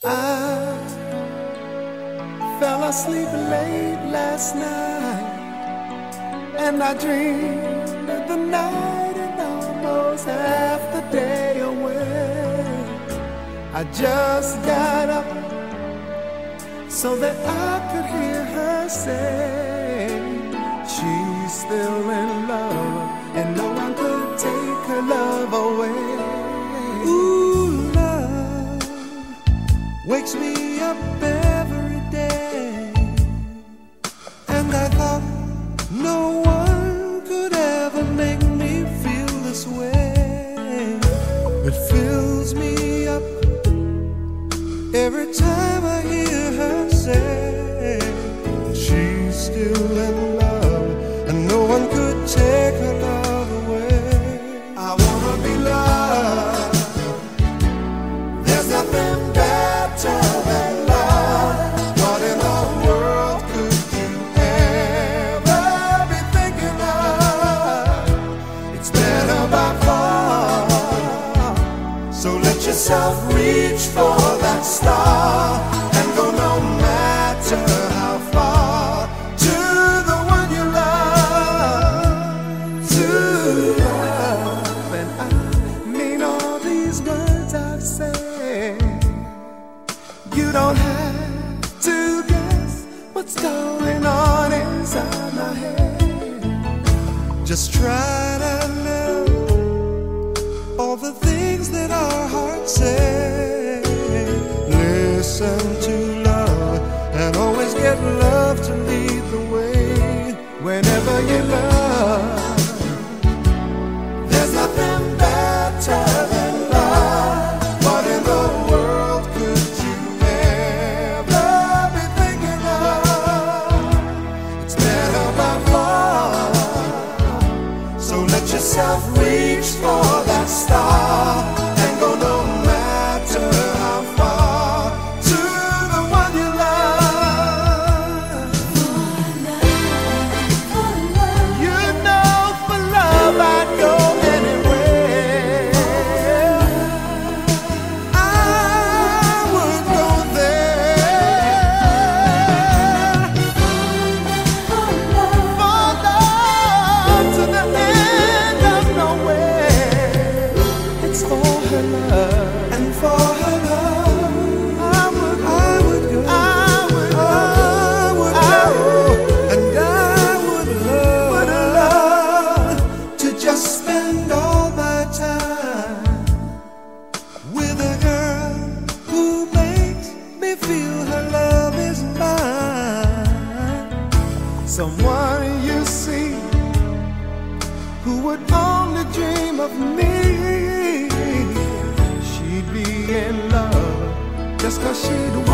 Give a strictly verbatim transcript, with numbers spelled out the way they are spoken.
I fell asleep late last night, and I dreamed of the night and almost half the day away. I just got up so that I could hear her say she's still in love and no one could take her love away. Ooh, love wakes me up every day, and I thought no one could ever make me feel this way. It fills me up every time I hear her say she's still in love and no one could take her love away. I wanna be loved. There's nothing better than love. What in the world could you ever be thinking of? It's better by far. So let yourself reach for that star and go no matter how far to the one you love, to love. And I mean all these words I've said. You don't have to guess what's going on inside my head. Just try to know all the things that our hearts say. Listen to love and always get love to lead the way. Whenever you love, there's nothing better than love. What in the world could you ever be thinking of? It's better by far. So let yourself reach for that star and go no matter how far to the one you love. You know for love I'd go anywhere. I would go there. For love to the end of nowhere. It's for her love and for her love. I would, I would go, I would, I would, I would, and I would love, would love to just spend all my time with a girl who makes me feel her love is mine. Someone you see who would only dream of me. She'd be in love just 'cause she'd